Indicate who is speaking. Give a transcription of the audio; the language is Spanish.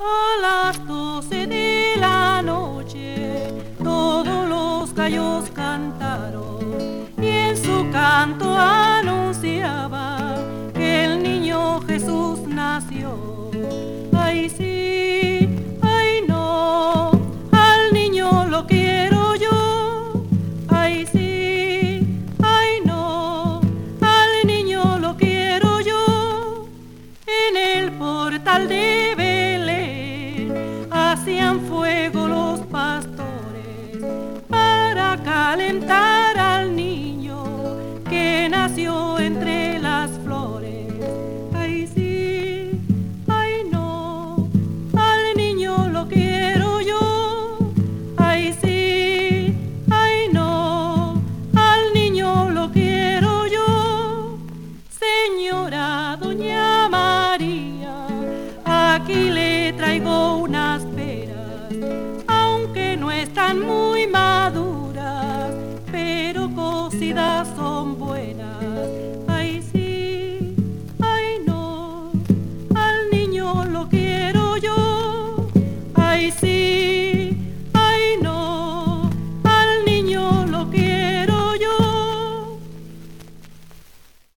Speaker 1: A las 12 de la noche todos los gallos cantaron y en su canto anunciaba que el niño Jesús nació. Ay sí, ay no, al niño lo quiero yo. Ay sí, ay no, al niño lo quiero yo. En el portal de Belén hacían fuego los pastores para calentar al niño que nació entre las flores. Ay sí, ay no, al niño lo quiero yo. Ay sí, ay no, al niño lo quiero yo. Señora Doña María, aquí le traigo unas peras, aunque no están muy maduras, pero cocidas